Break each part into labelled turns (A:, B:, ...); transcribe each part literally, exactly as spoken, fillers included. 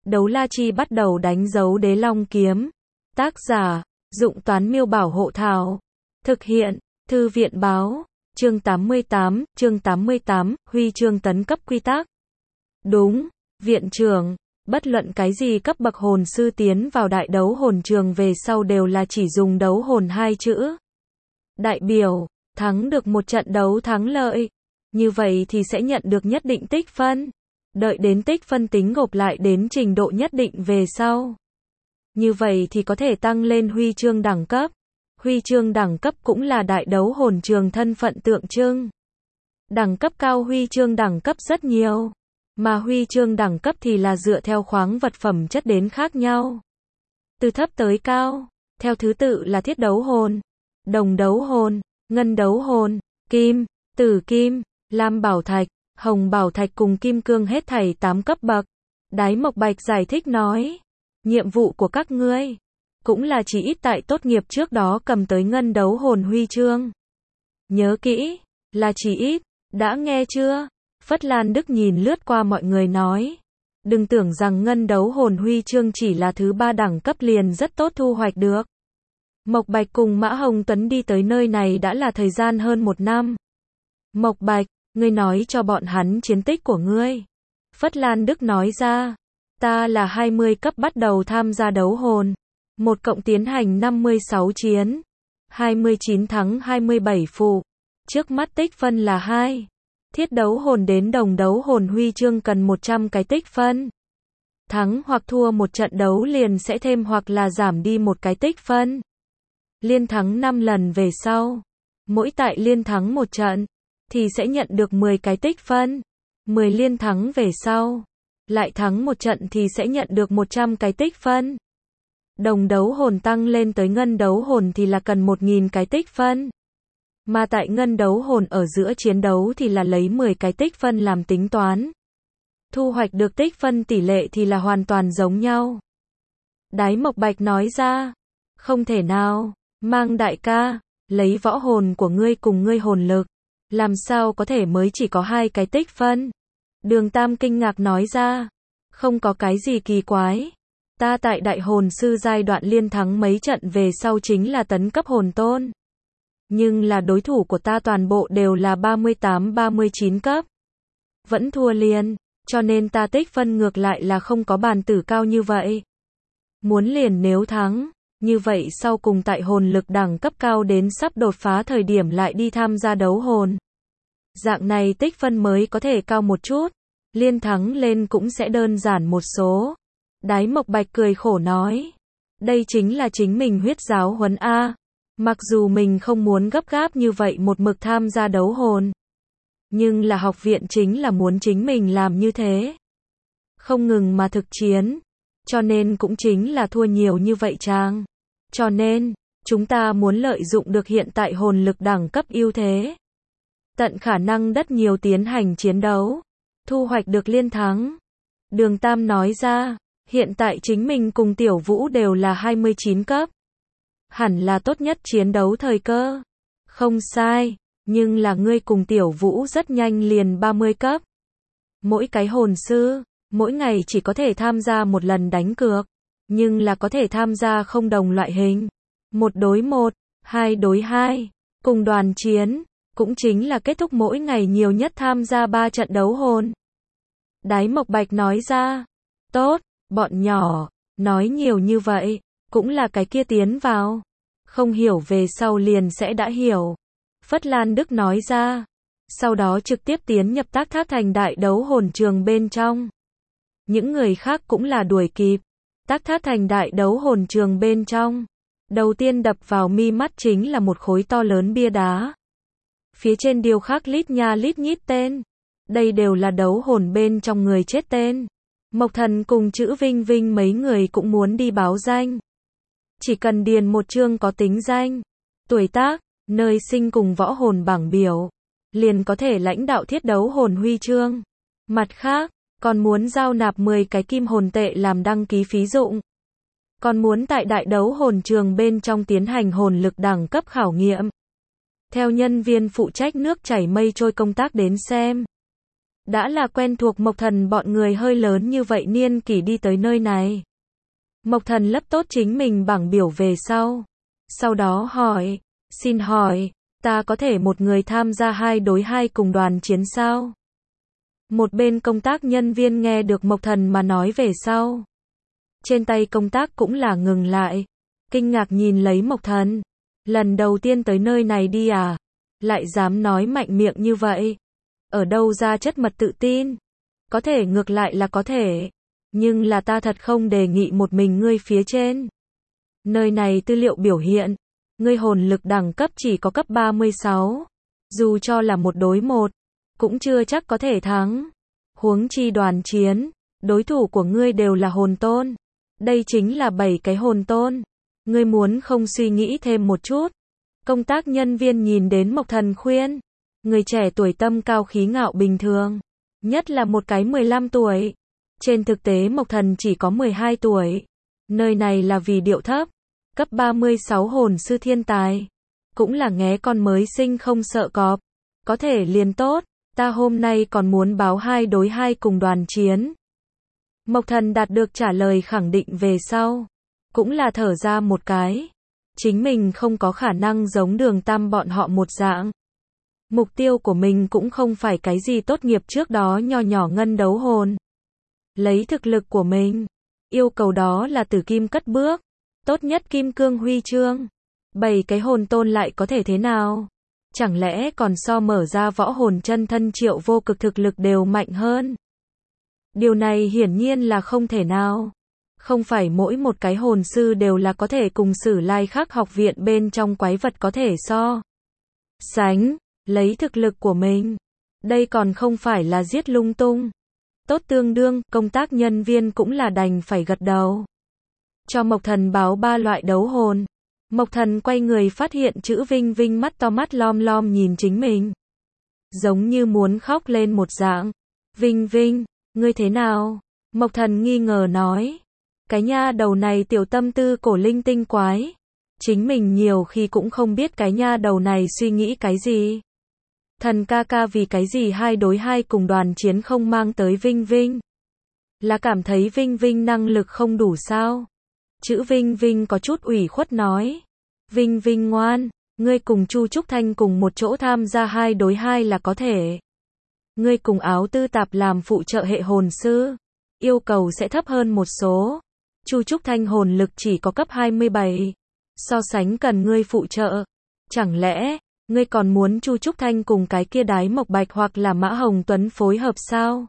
A: Đấu La Chi bắt đầu đánh dấu Đế Long kiếm. Tác giả, Dụng Toán Miêu Bảo Hộ Thảo. Thực hiện, Thư viện Báo. Chương tám mươi tám, chương tám mươi tám, huy chương tấn cấp quy tắc. Đúng, viện trưởng, bất luận cái gì cấp bậc hồn sư tiến vào đại đấu hồn trường về sau đều là chỉ dùng đấu hồn hai chữ. Đại biểu, thắng được một trận đấu thắng lợi. Như vậy thì sẽ nhận được nhất định tích phân. Đợi đến tích phân tính gộp lại đến trình độ nhất định về sau. Như vậy thì có thể tăng lên huy chương đẳng cấp. Huy chương đẳng cấp cũng là đại đấu hồn trường thân phận tượng trưng. Đẳng cấp cao huy chương đẳng cấp rất nhiều. Mà huy chương đẳng cấp thì là dựa theo khoáng vật phẩm chất đến khác nhau. Từ thấp tới cao, theo thứ tự là thiết đấu hồn, đồng đấu hồn, ngân đấu hồn, kim, tử kim, lam bảo thạch, hồng bảo thạch cùng kim cương hết thảy tám cấp bậc. Đái Mộc Bạch giải thích nói, nhiệm vụ của các ngươi cũng là chỉ ít tại tốt nghiệp trước đó cầm tới ngân đấu hồn huy chương. Nhớ kỹ, là chỉ ít, đã nghe chưa? Phất Lan Đức nhìn lướt qua mọi người nói, đừng tưởng rằng ngân đấu hồn huy chương chỉ là thứ ba đẳng cấp liền rất tốt thu hoạch được. Mộc Bạch cùng Mã Hồng Tuấn đi tới nơi này đã là thời gian hơn một năm. Mộc Bạch, ngươi nói cho bọn hắn chiến tích của ngươi. Phất Lan Đức nói ra, ta là hai mươi cấp bắt đầu tham gia đấu hồn. Một cộng tiến hành năm mươi sáu chiến. hai mươi chín thắng hai mươi bảy phụ. Trước mắt tích phân là hai. Thiết đấu hồn đến đồng đấu hồn huy chương cần một trăm cái tích phân. Thắng hoặc thua một trận đấu liền sẽ thêm hoặc là giảm đi một cái tích phân. Liên thắng năm lần về sau. Mỗi tại liên thắng một trận, thì sẽ nhận được mười cái tích phân. mười liên thắng về sau. Lại thắng một trận thì sẽ nhận được một trăm cái tích phân. Đồng đấu hồn tăng lên tới ngân đấu hồn thì là cần một nghìn cái tích phân. Mà tại ngân đấu hồn ở giữa chiến đấu thì là lấy mười cái tích phân làm tính toán. Thu hoạch được tích phân tỷ lệ thì là hoàn toàn giống nhau. Đái Mộc Bạch nói ra, không thể nào, Mang đại ca, lấy võ hồn của ngươi cùng ngươi hồn lực, làm sao có thể mới chỉ có hai cái tích phân? Đường Tam kinh ngạc nói ra, không có cái gì kỳ quái. Ta tại đại hồn sư giai đoạn liên thắng mấy trận về sau chính là tấn cấp hồn tôn. Nhưng là đối thủ của ta toàn bộ đều là ba mươi tám ba mươi chín cấp. Vẫn thua liền, cho nên ta tích phân ngược lại là không có bàn tử cao như vậy. Muốn liền nếu thắng, như vậy sau cùng tại hồn lực đẳng cấp cao đến sắp đột phá thời điểm lại đi tham gia đấu hồn. Dạng này tích phân mới có thể cao một chút, liên thắng lên cũng sẽ đơn giản một số. Đái Mộc Bạch cười khổ nói, đây chính là chính mình huyết giáo huấn A. Mặc dù mình không muốn gấp gáp như vậy một mực tham gia đấu hồn, nhưng là học viện chính là muốn chính mình làm như thế. Không ngừng mà thực chiến, cho nên cũng chính là thua nhiều như vậy chàng. Cho nên, chúng ta muốn lợi dụng được hiện tại hồn lực đẳng cấp ưu thế. Tận khả năng đất nhiều tiến hành chiến đấu, thu hoạch được liên thắng. Đường Tam nói ra, hiện tại chính mình cùng Tiểu Vũ đều là hai mươi chín cấp. Hẳn là tốt nhất chiến đấu thời cơ. Không sai, nhưng là ngươi cùng Tiểu Vũ rất nhanh liền ba mươi cấp. Mỗi cái hồn sư, mỗi ngày chỉ có thể tham gia một lần đánh cược, nhưng là có thể tham gia không đồng loại hình. Một đối một, hai đối hai, cùng đoàn chiến, cũng chính là kết thúc mỗi ngày nhiều nhất tham gia ba trận đấu hồn. Đái Mộc Bạch nói ra, tốt, bọn nhỏ, nói nhiều như vậy, cũng là cái kia tiến vào. Không hiểu về sau liền sẽ đã hiểu. Phất Lan Đức nói ra, sau đó trực tiếp tiến nhập Tác Thác Thành đại đấu hồn trường bên trong. Những người khác cũng là đuổi kịp. Tác Thác Thành đại đấu hồn trường bên trong. Đầu tiên đập vào mi mắt chính là một khối to lớn bia đá. Phía trên điêu khắc lít nha lít nhít tên. Đây đều là đấu hồn bên trong người chết tên. Mộc Thần cùng chữ Vinh Vinh mấy người cũng muốn đi báo danh. Chỉ cần điền một chương có tính danh, tuổi tác, nơi sinh cùng võ hồn bảng biểu, liền có thể lãnh đạo thiết đấu hồn huy chương. Mặt khác, còn muốn giao nạp mười cái kim hồn tệ làm đăng ký phí dụng. Còn muốn tại đại đấu hồn trường bên trong tiến hành hồn lực đẳng cấp khảo nghiệm. Theo nhân viên phụ trách nước chảy mây trôi công tác đến xem. Đã là quen thuộc Mộc Thần bọn người hơi lớn như vậy niên kỷ đi tới nơi này. Mộc Thần lấp tốt chính mình bảng biểu về sau. Sau đó hỏi, xin hỏi, ta có thể một người tham gia hai đối hai cùng đoàn chiến sao? Một bên công tác nhân viên nghe được Mộc Thần mà nói về sau. Trên tay công tác cũng là ngừng lại. Kinh ngạc nhìn lấy Mộc Thần. Lần đầu tiên tới nơi này đi à? Lại dám nói mạnh miệng như vậy. Ở đâu ra chất mật tự tin? Có thể ngược lại là có thể. Nhưng là ta thật không đề nghị một mình ngươi phía trên. Nơi này tư liệu biểu hiện. Ngươi hồn lực đẳng cấp chỉ có cấp ba mươi sáu. Dù cho là một đối một. Cũng chưa chắc có thể thắng. Huống chi đoàn chiến. Đối thủ của ngươi đều là hồn tôn. Đây chính là bảy cái hồn tôn. Ngươi muốn không suy nghĩ thêm một chút. Công tác nhân viên nhìn đến Mộc Thần khuyên. Người trẻ tuổi tâm cao khí ngạo bình thường. Nhất là một cái mười lăm tuổi. Trên thực tế Mộc Thần chỉ có mười hai tuổi. Nơi này là vì điệu thấp. Cấp ba mươi sáu hồn sư thiên tài. Cũng là nghé con mới sinh không sợ cọp. Có thể liền tốt. Ta hôm nay còn muốn báo hai đối hai cùng đoàn chiến. Mộc Thần đạt được trả lời khẳng định về sau. Cũng là thở ra một cái. Chính mình không có khả năng giống Đường Tam bọn họ một dạng. Mục tiêu của mình cũng không phải cái gì tốt nghiệp trước đó nho nhỏ ngân đấu hồn. Lấy thực lực của mình. Yêu cầu đó là tử kim cất bước. Tốt nhất kim cương huy chương. Bảy cái hồn tôn lại có thể thế nào? Chẳng lẽ còn so mở ra võ hồn chân thân triệu vô cực thực lực đều mạnh hơn? Điều này hiển nhiên là không thể nào. Không phải mỗi một cái hồn sư đều là có thể cùng Sử Lai Khắc học viện bên trong quái vật có thể so sánh, lấy thực lực của mình. Đây còn không phải là giết lung tung. Tốt tương đương, công tác nhân viên cũng là đành phải gật đầu. Cho Mộc Thần báo ba loại đấu hồn. Mộc Thần quay người phát hiện chữ Vinh Vinh mắt to mắt lom lom nhìn chính mình. Giống như muốn khóc lên một dạng. Vinh Vinh, ngươi thế nào? Mộc Thần nghi ngờ nói. Cái nha đầu này tiểu tâm tư cổ linh tinh quái. Chính mình nhiều khi cũng không biết cái nha đầu này suy nghĩ cái gì. Thần ca ca vì cái gì hai đối hai cùng đoàn chiến không mang tới Vinh Vinh? Là cảm thấy Vinh Vinh năng lực không đủ sao? Chữ Vinh Vinh có chút ủy khuất nói. Vinh Vinh ngoan, ngươi cùng Chu Trúc Thanh cùng một chỗ tham gia hai đối hai là có thể. Ngươi cùng Áo Tư Tạp làm phụ trợ hệ hồn sư. Yêu cầu sẽ thấp hơn một số. Chu Trúc Thanh hồn lực chỉ có cấp hai mươi bảy. So sánh cần ngươi phụ trợ. Chẳng lẽ, ngươi còn muốn Chu Trúc Thanh cùng cái kia Đái Mộc Bạch hoặc là Mã Hồng Tuấn phối hợp sao?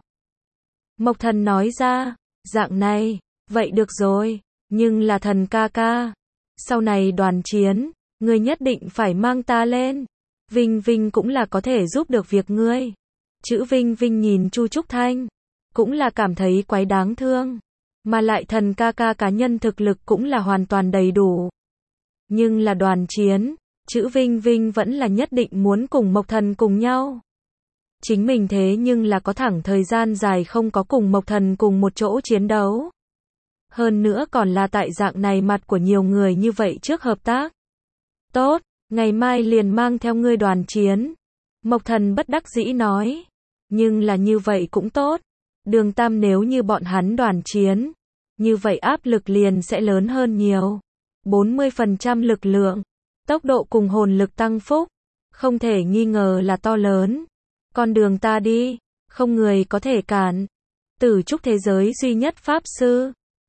A: Mộc Thần nói ra, dạng này, vậy được rồi, nhưng là Thần ca ca. Sau này đoàn chiến, ngươi nhất định phải mang ta lên. Vinh Vinh cũng là có thể giúp được việc ngươi. Chữ Vinh Vinh nhìn Chu Trúc Thanh, cũng là cảm thấy quái đáng thương. Mà lại Thần ca ca cá nhân thực lực cũng là hoàn toàn đầy đủ. Nhưng là đoàn chiến, chữ Vinh Vinh vẫn là nhất định muốn cùng Mộc Thần cùng nhau. Chính mình thế nhưng là có thẳng thời gian dài không có cùng Mộc Thần cùng một chỗ chiến đấu. Hơn nữa còn là tại dạng này mặt của nhiều người như vậy trước hợp tác. Tốt, ngày mai liền mang theo ngươi đoàn chiến. Mộc Thần bất đắc dĩ nói. Nhưng là như vậy cũng tốt. Đường Tam nếu như bọn hắn đoàn chiến, như vậy áp lực liền sẽ lớn hơn nhiều. bốn mươi phần trăm lực lượng, tốc độ cùng hồn lực tăng phúc, không thể nghi ngờ là to lớn. Con đường ta đi, không người có thể cản. Tử trúc thế giới duy nhất pháp sư,